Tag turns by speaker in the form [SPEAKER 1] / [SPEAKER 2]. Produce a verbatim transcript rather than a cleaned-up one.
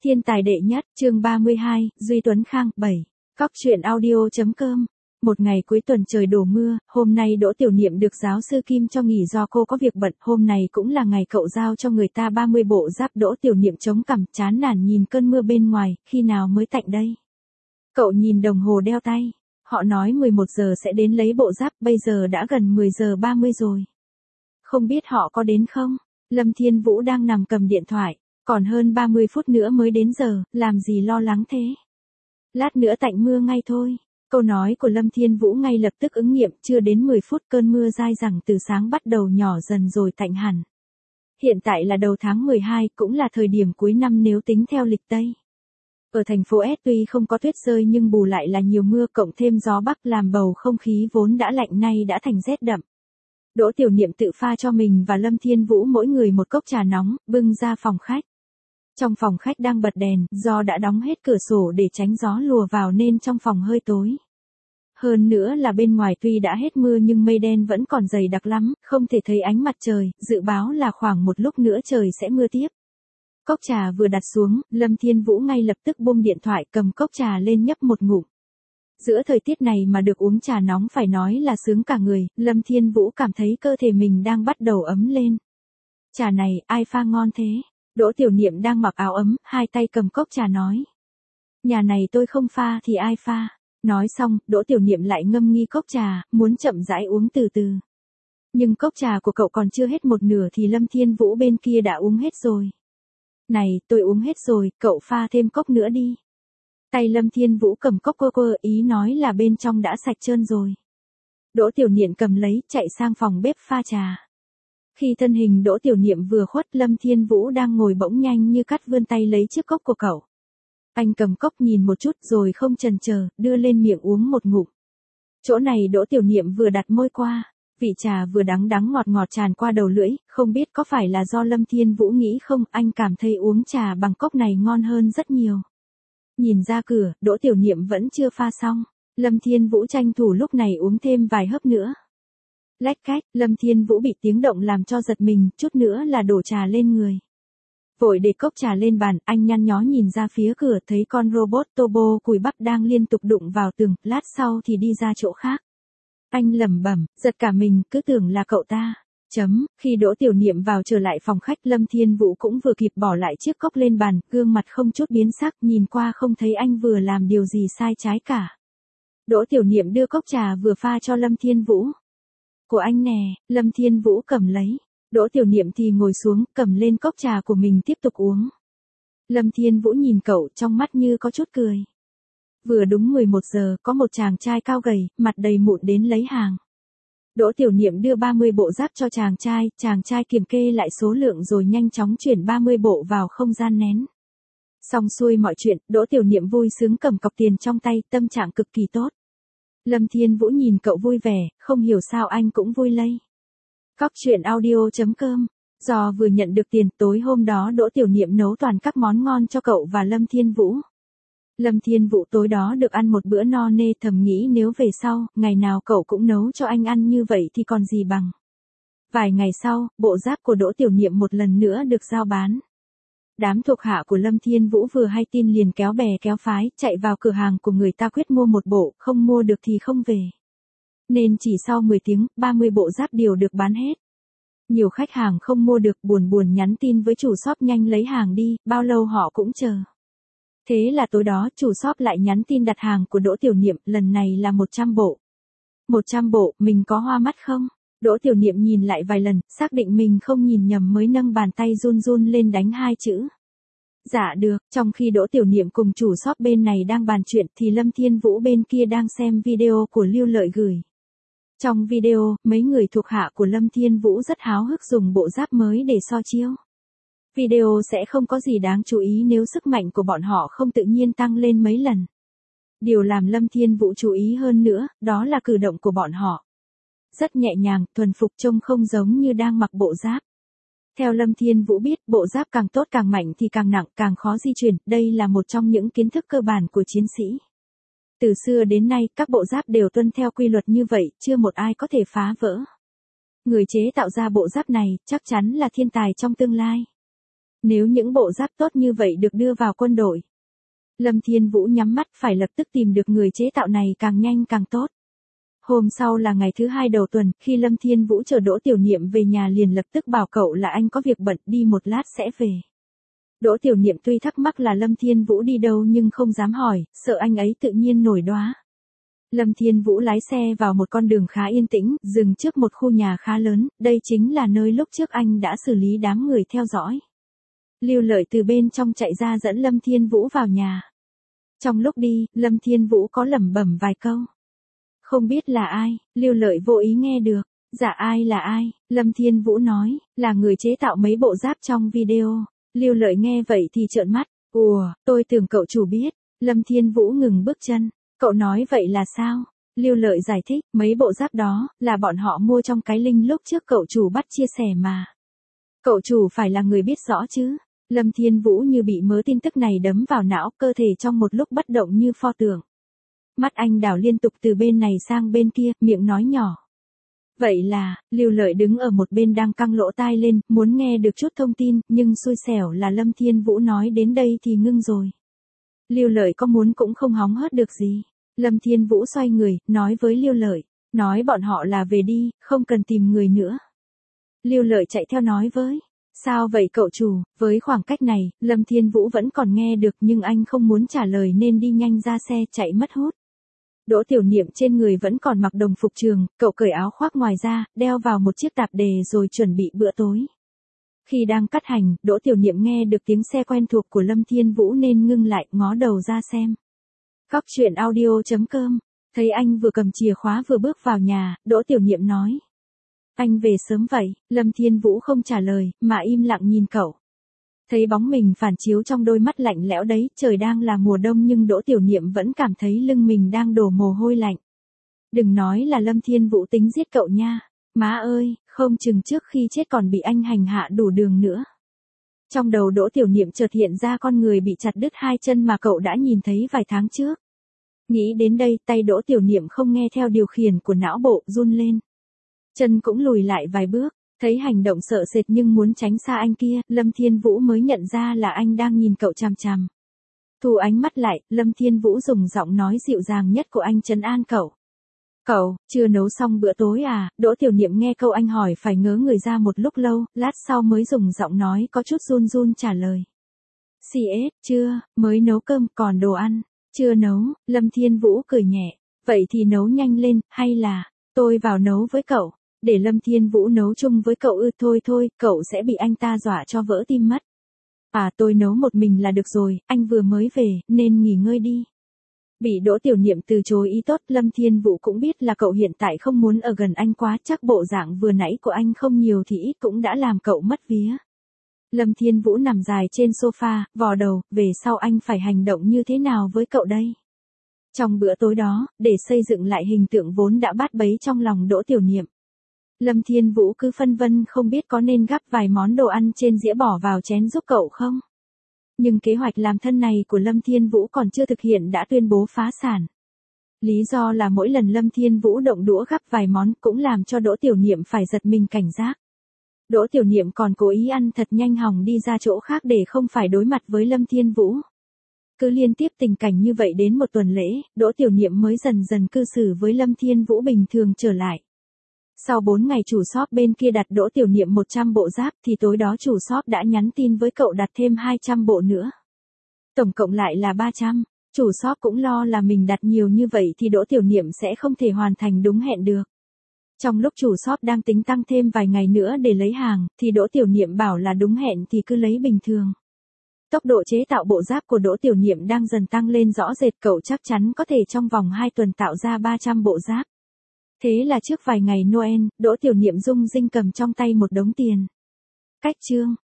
[SPEAKER 1] Thiên tài đệ nhất, chương ba mươi hai, Duy Tuấn Khang, bảy. Cóc truyện audio.com. Một ngày cuối tuần trời đổ mưa, hôm nay Đỗ Tiểu Niệm được giáo sư Kim cho nghỉ do cô có việc bận, hôm này cũng là ngày cậu giao cho người ta ba mươi bộ giáp. Đỗ Tiểu Niệm chống cằm, chán nản nhìn cơn mưa bên ngoài, khi nào mới tạnh đây? Cậu nhìn đồng hồ đeo tay, họ nói mười một giờ sẽ đến lấy bộ giáp, bây giờ đã gần mười giờ ba mươi rồi. Không biết họ có đến không? Lâm Thiên Vũ đang nằm cầm điện thoại. Còn hơn ba mươi phút nữa mới đến giờ, làm gì lo lắng thế? Lát nữa tạnh mưa ngay thôi. Câu nói của Lâm Thiên Vũ ngay lập tức ứng nghiệm, chưa đến mười phút cơn mưa dai dẳng từ sáng bắt đầu nhỏ dần rồi tạnh hẳn. Hiện tại là đầu tháng mười hai, cũng là thời điểm cuối năm nếu tính theo lịch Tây. Ở thành phố S tuy không có tuyết rơi nhưng bù lại là nhiều mưa cộng thêm gió bắc làm bầu không khí vốn đã lạnh nay đã thành rét đậm. Đỗ Tiểu Niệm tự pha cho mình và Lâm Thiên Vũ mỗi người một cốc trà nóng, bưng ra phòng khách. Trong phòng khách đang bật đèn, do đã đóng hết cửa sổ để tránh gió lùa vào nên trong phòng hơi tối. Hơn nữa là bên ngoài tuy đã hết mưa nhưng mây đen vẫn còn dày đặc lắm, không thể thấy ánh mặt trời, dự báo là khoảng một lúc nữa trời sẽ mưa tiếp. Cốc trà vừa đặt xuống, Lâm Thiên Vũ ngay lập tức buông điện thoại cầm cốc trà lên nhấp một ngụm. Giữa thời tiết này mà được uống trà nóng phải nói là sướng cả người, Lâm Thiên Vũ cảm thấy cơ thể mình đang bắt đầu ấm lên. Trà này, ai pha ngon thế? Đỗ Tiểu Niệm đang mặc áo ấm, hai tay cầm cốc trà nói. Nhà này tôi không pha thì ai pha? Nói xong, Đỗ Tiểu Niệm lại ngâm nghi cốc trà, muốn chậm rãi uống từ từ. Nhưng cốc trà của cậu còn chưa hết một nửa thì Lâm Thiên Vũ bên kia đã uống hết rồi. Này, tôi uống hết rồi, cậu pha thêm cốc nữa đi. Tay Lâm Thiên Vũ cầm cốc cô cô ý nói là bên trong đã sạch trơn rồi. Đỗ Tiểu Niệm cầm lấy, chạy sang phòng bếp pha trà. Khi thân hình Đỗ Tiểu Niệm vừa khuất, Lâm Thiên Vũ đang ngồi bỗng nhanh như cắt vươn tay lấy chiếc cốc của cậu. Anh cầm cốc nhìn một chút rồi không chần chờ, đưa lên miệng uống một ngụm. Chỗ này Đỗ Tiểu Niệm vừa đặt môi qua, vị trà vừa đắng đắng ngọt ngọt tràn qua đầu lưỡi, không biết có phải là do Lâm Thiên Vũ nghĩ không, anh cảm thấy uống trà bằng cốc này ngon hơn rất nhiều. Nhìn ra cửa, Đỗ Tiểu Niệm vẫn chưa pha xong, Lâm Thiên Vũ tranh thủ lúc này uống thêm vài hớp nữa. Lách cách, Lâm Thiên Vũ bị tiếng động làm cho giật mình, chút nữa là đổ trà lên người. Vội để cốc trà lên bàn, anh nhăn nhó nhìn ra phía cửa thấy con robot Turbo cùi bắp đang liên tục đụng vào tường, lát sau thì đi ra chỗ khác. Anh lẩm bẩm, giật cả mình, cứ tưởng là cậu ta. Chấm, khi Đỗ Tiểu Niệm vào trở lại phòng khách, Lâm Thiên Vũ cũng vừa kịp bỏ lại chiếc cốc lên bàn, gương mặt không chút biến sắc, nhìn qua không thấy anh vừa làm điều gì sai trái cả. Đỗ Tiểu Niệm đưa cốc trà vừa pha cho Lâm Thiên Vũ. Của anh nè, Lâm Thiên Vũ cầm lấy. Đỗ Tiểu Niệm thì ngồi xuống, cầm lên cốc trà của mình tiếp tục uống. Lâm Thiên Vũ nhìn cậu, trong mắt như có chút cười. Vừa đúng mười một giờ, có một chàng trai cao gầy, mặt đầy mụn đến lấy hàng. Đỗ Tiểu Niệm đưa ba mươi bộ giáp cho chàng trai, chàng trai kiểm kê lại số lượng rồi nhanh chóng chuyển ba mươi bộ vào không gian nén. Xong xuôi mọi chuyện, Đỗ Tiểu Niệm vui sướng cầm cọc tiền trong tay, tâm trạng cực kỳ tốt. Lâm Thiên Vũ nhìn cậu vui vẻ, không hiểu sao anh cũng vui lây. Cóc truyện audio.com. Do vừa nhận được tiền, tối hôm đó Đỗ Tiểu Niệm nấu toàn các món ngon cho cậu và Lâm Thiên Vũ. Lâm Thiên Vũ tối đó được ăn một bữa no nê, thầm nghĩ nếu về sau, ngày nào cậu cũng nấu cho anh ăn như vậy thì còn gì bằng. Vài ngày sau, bộ giáp của Đỗ Tiểu Niệm một lần nữa được giao bán. Đám thuộc hạ của Lâm Thiên Vũ vừa hay tin liền kéo bè kéo phái, chạy vào cửa hàng của người ta quyết mua một bộ, không mua được thì không về. Nên chỉ sau mười tiếng, ba mươi bộ giáp đều được bán hết. Nhiều khách hàng không mua được, buồn buồn nhắn tin với chủ shop nhanh lấy hàng đi, bao lâu họ cũng chờ. Thế là tối đó, chủ shop lại nhắn tin đặt hàng của Đỗ Tiểu Niệm, lần này là một trăm bộ. một trăm bộ, mình có hoa mắt không? Đỗ Tiểu Niệm nhìn lại vài lần, xác định mình không nhìn nhầm mới nâng bàn tay run run lên đánh hai chữ. Dạ được, trong khi Đỗ Tiểu Niệm cùng chủ shop bên này đang bàn chuyện thì Lâm Thiên Vũ bên kia đang xem video của Lưu Lợi gửi. Trong video, mấy người thuộc hạ của Lâm Thiên Vũ rất háo hức dùng bộ giáp mới để so chiếu. Video sẽ không có gì đáng chú ý nếu sức mạnh của bọn họ không tự nhiên tăng lên mấy lần. Điều làm Lâm Thiên Vũ chú ý hơn nữa, đó là cử động của bọn họ. Rất nhẹ nhàng, thuần phục, trông không giống như đang mặc bộ giáp. Theo Lâm Thiên Vũ biết, bộ giáp càng tốt càng mạnh thì càng nặng, càng khó di chuyển, đây là một trong những kiến thức cơ bản của chiến sĩ. Từ xưa đến nay, các bộ giáp đều tuân theo quy luật như vậy, chưa một ai có thể phá vỡ. Người chế tạo ra bộ giáp này, chắc chắn là thiên tài trong tương lai. Nếu những bộ giáp tốt như vậy được đưa vào quân đội. Lâm Thiên Vũ nhắm mắt phải lập tức tìm được người chế tạo này càng nhanh càng tốt. Hôm sau là ngày thứ hai đầu tuần, khi Lâm Thiên Vũ chờ Đỗ Tiểu Niệm về nhà liền lập tức bảo cậu là anh có việc bận đi một lát sẽ về. Đỗ Tiểu Niệm tuy thắc mắc là Lâm Thiên Vũ đi đâu nhưng không dám hỏi, sợ anh ấy tự nhiên nổi đoá. Lâm Thiên Vũ lái xe vào một con đường khá yên tĩnh, dừng trước một khu nhà khá lớn, đây chính là nơi lúc trước anh đã xử lý đám người theo dõi. Lưu Lợi từ bên trong chạy ra dẫn Lâm Thiên Vũ vào nhà. Trong lúc đi, Lâm Thiên Vũ có lẩm bẩm vài câu. Không biết là ai, Lưu Lợi vô ý nghe được. Dạ ai là ai, Lâm Thiên Vũ nói, là người chế tạo mấy bộ giáp trong video. Lưu Lợi nghe vậy thì trợn mắt, ùa, tôi tưởng cậu chủ biết. Lâm Thiên Vũ ngừng bước chân, cậu nói vậy là sao? Lưu Lợi giải thích, mấy bộ giáp đó, là bọn họ mua trong cái link lúc trước cậu chủ bắt chia sẻ mà. Cậu chủ phải là người biết rõ chứ. Lâm Thiên Vũ như bị mớ tin tức này đấm vào não, cơ thể trong một lúc bất động như pho tượng. Mắt anh đảo liên tục từ bên này sang bên kia, miệng nói nhỏ. Vậy là, Lưu Lợi đứng ở một bên đang căng lỗ tai lên, muốn nghe được chút thông tin, nhưng xui xẻo là Lâm Thiên Vũ nói đến đây thì ngưng rồi. Lưu Lợi có muốn cũng không hóng hớt được gì. Lâm Thiên Vũ xoay người, nói với Lưu Lợi, nói bọn họ là về đi, không cần tìm người nữa. Lưu Lợi chạy theo nói với, sao vậy cậu chủ, với khoảng cách này, Lâm Thiên Vũ vẫn còn nghe được nhưng anh không muốn trả lời nên đi nhanh ra xe chạy mất hút. Đỗ Tiểu Niệm trên người vẫn còn mặc đồng phục trường, cậu cởi áo khoác ngoài ra, đeo vào một chiếc tạp dề rồi chuẩn bị bữa tối. Khi đang cắt hành, Đỗ Tiểu Niệm nghe được tiếng xe quen thuộc của Lâm Thiên Vũ nên ngưng lại, ngó đầu ra xem. Cóc truyện audio chấm com, thấy anh vừa cầm chìa khóa vừa bước vào nhà, Đỗ Tiểu Niệm nói. Anh về sớm vậy, Lâm Thiên Vũ không trả lời, mà im lặng nhìn cậu. Thấy bóng mình phản chiếu trong đôi mắt lạnh lẽo đấy, trời đang là mùa đông nhưng Đỗ Tiểu Niệm vẫn cảm thấy lưng mình đang đổ mồ hôi lạnh. Đừng nói là Lâm Thiên Vũ tính giết cậu nha. Má ơi, không chừng trước khi chết còn bị anh hành hạ đủ đường nữa. Trong đầu Đỗ Tiểu Niệm chợt hiện ra con người bị chặt đứt hai chân mà cậu đã nhìn thấy vài tháng trước. Nghĩ đến đây, tay Đỗ Tiểu Niệm không nghe theo điều khiển của não bộ, run lên. Chân cũng lùi lại vài bước, thấy hành động sợ sệt nhưng muốn tránh xa anh kia, Lâm Thiên Vũ mới nhận ra là anh đang nhìn cậu chằm chằm. Thu ánh mắt lại, Lâm Thiên Vũ dùng giọng nói dịu dàng nhất của anh trấn an cậu. Cậu, chưa nấu xong bữa tối à? Đỗ Tiểu Niệm nghe câu anh hỏi phải ngớ người ra một lúc lâu, lát sau mới dùng giọng nói có chút run run trả lời. xê ét, chưa, mới nấu cơm, còn đồ ăn. Chưa nấu, Lâm Thiên Vũ cười nhẹ. Vậy thì nấu nhanh lên, hay là, tôi vào nấu với cậu. Để Lâm Thiên Vũ nấu chung với cậu ư? Thôi thôi, cậu sẽ bị anh ta dọa cho vỡ tim mất. À tôi nấu một mình là được rồi, anh vừa mới về, nên nghỉ ngơi đi. Bị Đỗ Tiểu Niệm từ chối ý tốt, Lâm Thiên Vũ cũng biết là cậu hiện tại không muốn ở gần anh quá, chắc bộ dạng vừa nãy của anh không nhiều thì ít cũng đã làm cậu mất vía. Lâm Thiên Vũ nằm dài trên sofa, vò đầu, về sau anh phải hành động như thế nào với cậu đây? Trong bữa tối đó, để xây dựng lại hình tượng vốn đã bát bấy trong lòng Đỗ Tiểu Niệm. Lâm Thiên Vũ cứ phân vân không biết có nên gắp vài món đồ ăn trên dĩa bỏ vào chén giúp cậu không? Nhưng kế hoạch làm thân này của Lâm Thiên Vũ còn chưa thực hiện đã tuyên bố phá sản. Lý do là mỗi lần Lâm Thiên Vũ động đũa gắp vài món cũng làm cho Đỗ Tiểu Niệm phải giật mình cảnh giác. Đỗ Tiểu Niệm còn cố ý ăn thật nhanh hòng đi ra chỗ khác để không phải đối mặt với Lâm Thiên Vũ. Cứ liên tiếp tình cảnh như vậy đến một tuần lễ, Đỗ Tiểu Niệm mới dần dần cư xử với Lâm Thiên Vũ bình thường trở lại. Sau bốn ngày chủ shop bên kia đặt Đỗ Tiểu Niệm một trăm bộ giáp thì tối đó chủ shop đã nhắn tin với cậu đặt thêm hai trăm bộ nữa. Tổng cộng lại là ba trăm. Chủ shop cũng lo là mình đặt nhiều như vậy thì Đỗ Tiểu Niệm sẽ không thể hoàn thành đúng hẹn được. Trong lúc chủ shop đang tính tăng thêm vài ngày nữa để lấy hàng, thì Đỗ Tiểu Niệm bảo là đúng hẹn thì cứ lấy bình thường. Tốc độ chế tạo bộ giáp của Đỗ Tiểu Niệm đang dần tăng lên rõ rệt, cậu chắc chắn có thể trong vòng hai tuần tạo ra ba trăm bộ giáp. Thế là trước vài ngày Noel, Đỗ Tiểu Niệm rung rinh cầm trong tay một đống tiền. Cách chương